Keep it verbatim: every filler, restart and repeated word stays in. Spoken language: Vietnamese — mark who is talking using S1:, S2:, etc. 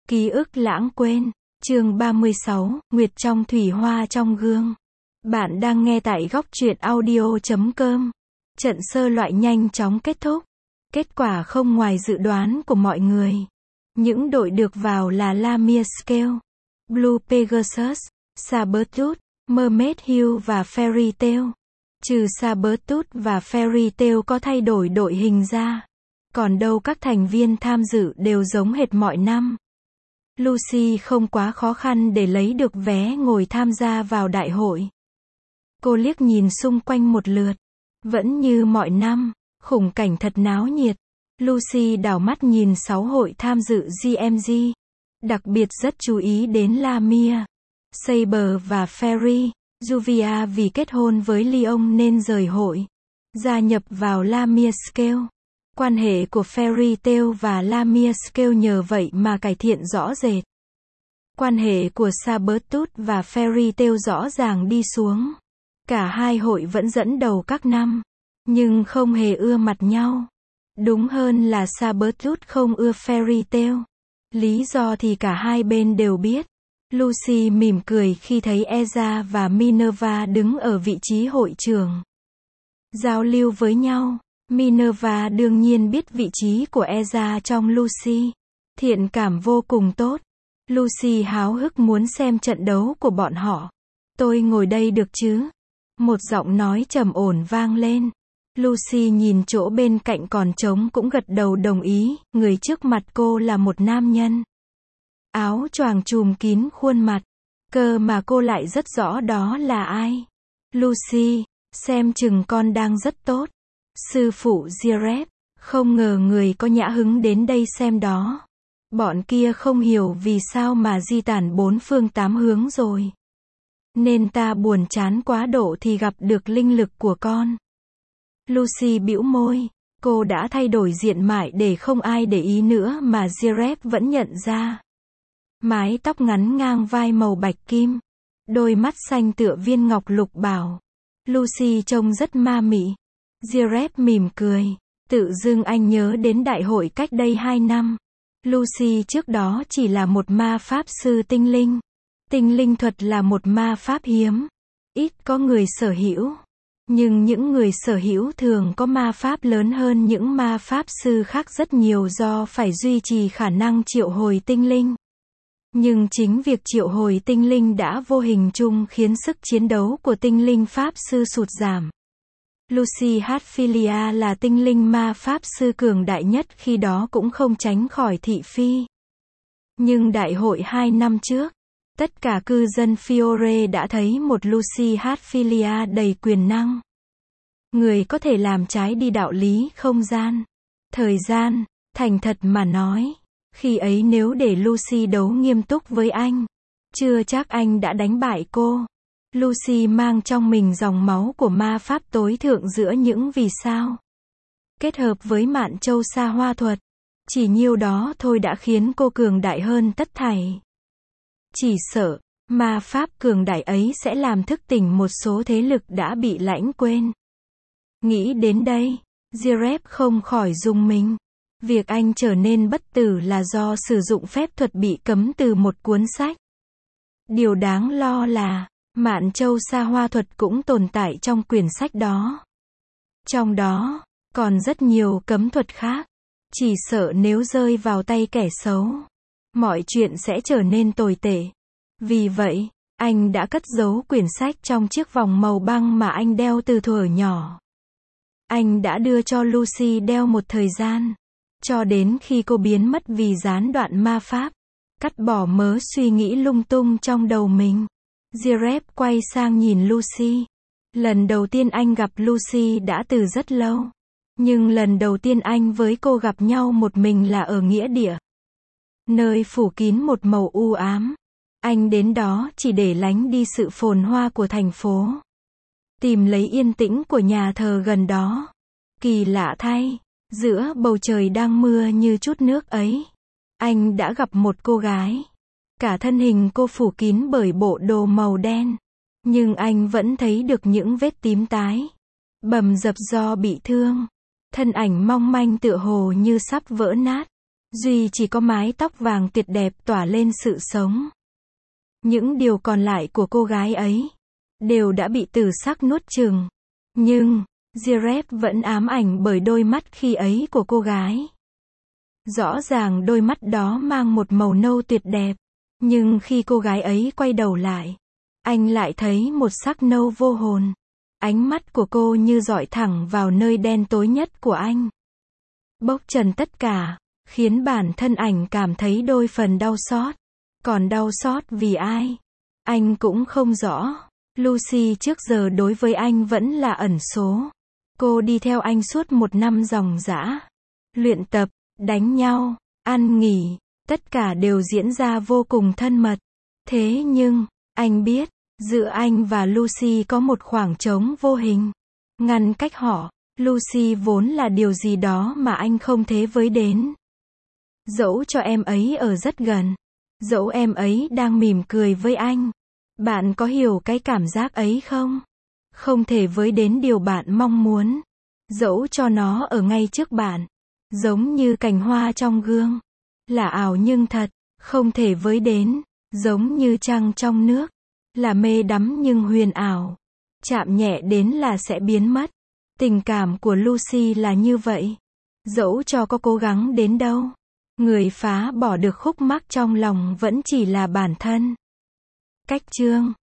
S1: Ký ức lãng quên. Chương ba mươi sáu, Nguyệt trong thủy hoa trong gương. Bạn đang nghe tại góc truyện audio chấm com. Trận sơ loại nhanh chóng kết thúc. Kết quả không ngoài dự đoán của mọi người. Những đội được vào là Lamia Scale, Blue Pegasus, Sabertooth, Mermaid Hill và Fairy Tail. Trừ Sabertooth và Fairy Tail có thay đổi đội hình ra. Còn đâu các thành viên tham dự đều giống hệt mọi năm. Lucy không quá khó khăn để lấy được vé ngồi tham gia vào đại hội. Cô liếc nhìn xung quanh một lượt. Vẫn như mọi năm, khung cảnh thật náo nhiệt. Lucy đảo mắt nhìn sáu hội tham dự giê em giê. Đặc biệt rất chú ý đến Lamia, Saber và Fairy. Juvia vì kết hôn với Leon nên rời hội. Gia nhập vào Lamia Scale. Quan hệ của Fairy Tail và Lamia Scale nhờ vậy mà cải thiện rõ rệt. Quan hệ của Sabertooth và Fairy Tail rõ ràng đi xuống. Cả hai hội vẫn dẫn đầu các năm, nhưng không hề ưa mặt nhau. Đúng hơn là Sabertooth không ưa Fairy Tail. Lý do thì cả hai bên đều biết. Lucy mỉm cười khi thấy Eza và Minerva đứng ở vị trí hội trưởng. Giao lưu với nhau. Minerva đương nhiên biết vị trí của Eza trong Lucy. Thiện cảm vô cùng tốt. Lucy háo hức muốn xem trận đấu của bọn họ. Tôi ngồi đây được chứ? Một giọng nói trầm ổn vang lên. Lucy nhìn chỗ bên cạnh còn trống cũng gật đầu đồng ý. Người trước mặt cô là một nam nhân. Áo choàng trùm kín khuôn mặt. Cơ mà cô lại rất rõ đó là ai. Lucy, xem chừng con đang rất tốt. Sư phụ Girep, không ngờ người có nhã hứng đến đây xem đó. Bọn kia không hiểu vì sao mà di tản bốn phương tám hướng rồi. Nên ta buồn chán quá độ thì gặp được linh lực của con. Lucy bĩu môi, cô đã thay đổi diện mạo để không ai để ý nữa mà Girep vẫn nhận ra. Mái tóc ngắn ngang vai màu bạch kim. Đôi mắt xanh tựa viên ngọc lục bảo. Lucy trông rất ma mị. Girep mỉm cười. Tự dưng anh nhớ đến đại hội cách đây hai năm. Lucy trước đó chỉ là một ma pháp sư tinh linh. Tinh linh thuật là một ma pháp hiếm. Ít có người sở hữu. Nhưng những người sở hữu thường có ma pháp lớn hơn những ma pháp sư khác rất nhiều do phải duy trì khả năng triệu hồi tinh linh. Nhưng chính việc triệu hồi tinh linh đã vô hình chung khiến sức chiến đấu của tinh linh pháp sư sụt giảm. Lucy Hatfilia là tinh linh ma pháp sư cường đại nhất khi đó cũng không tránh khỏi thị phi. Nhưng đại hội hai năm trước, tất cả cư dân Fiore đã thấy một Lucy Hatfilia đầy quyền năng. Người có thể làm trái đi đạo lý không gian, thời gian. Thành thật mà nói, khi ấy nếu để Lucy đấu nghiêm túc với anh, chưa chắc anh đã đánh bại cô. Lucy mang trong mình dòng máu của ma pháp tối thượng giữa những vì sao. Kết hợp với mạn châu sa hoa thuật. Chỉ nhiêu đó thôi đã khiến cô cường đại hơn tất thảy. Chỉ sợ, ma pháp cường đại ấy sẽ làm thức tỉnh một số thế lực đã bị lãng quên. Nghĩ đến đây, Girep không khỏi rùng mình. Việc anh trở nên bất tử là do sử dụng phép thuật bị cấm từ một cuốn sách. Điều đáng lo là, mạn châu sa hoa thuật cũng tồn tại trong quyển sách đó. Trong đó, còn rất nhiều cấm thuật khác. Chỉ sợ nếu rơi vào tay kẻ xấu, mọi chuyện sẽ trở nên tồi tệ. Vì vậy, anh đã cất giấu quyển sách trong chiếc vòng màu băng mà anh đeo từ thuở nhỏ. Anh đã đưa cho Lucy đeo một thời gian, cho đến khi cô biến mất vì gián đoạn ma pháp. Cắt bỏ mớ suy nghĩ lung tung trong đầu mình. Girep quay sang nhìn Lucy. Lần đầu tiên anh gặp Lucy đã từ rất lâu. Nhưng lần đầu tiên anh với cô gặp nhau một mình là ở nghĩa địa. Nơi phủ kín một màu u ám. Anh đến đó chỉ để lánh đi sự phồn hoa của thành phố. Tìm lấy yên tĩnh của nhà thờ gần đó. Kỳ lạ thay, giữa bầu trời đang mưa như chút nước ấy, anh đã gặp một cô gái. Cả thân hình cô phủ kín bởi bộ đồ màu đen. Nhưng anh vẫn thấy được những vết tím tái, bầm dập do bị thương. Thân ảnh mong manh tựa hồ như sắp vỡ nát. duy chỉ có mái tóc vàng tuyệt đẹp tỏa lên sự sống. Những điều còn lại của cô gái ấy đều đã bị tử sắc nuốt chửng. Nhưng Jared vẫn ám ảnh bởi đôi mắt khi ấy của cô gái. Rõ ràng đôi mắt đó mang một màu nâu tuyệt đẹp, nhưng khi cô gái ấy quay đầu lại, anh lại thấy một sắc nâu vô hồn. Ánh mắt của cô như dọi thẳng vào nơi đen tối nhất của anh. Bốc trần tất cả, khiến bản thân ảnh cảm thấy đôi phần đau xót. Còn đau xót vì ai? Anh cũng không rõ. Lucy trước giờ đối với anh vẫn là ẩn số. Cô đi theo anh suốt một năm ròng rã. Luyện tập, đánh nhau, ăn nghỉ, tất cả đều diễn ra vô cùng thân mật. Thế nhưng, anh biết, giữa anh và Lucy có một khoảng trống vô hình. Ngăn cách họ, Lucy vốn là điều gì đó mà anh không thế với đến. Dẫu cho em ấy ở rất gần, dẫu em ấy đang mỉm cười với anh. Bạn có hiểu cái cảm giác ấy không? Không thể với đến điều bạn mong muốn. Dẫu cho nó ở ngay trước bạn. Giống như cành hoa trong gương. Là ảo nhưng thật, không thể với đến. Giống như trăng trong nước. Là mê đắm nhưng huyền ảo. Chạm nhẹ đến là sẽ biến mất. Tình cảm của Lucy là như vậy. Dẫu cho có cố gắng đến đâu, người phá bỏ được khúc mắc trong lòng vẫn chỉ là bản thân. Cách chương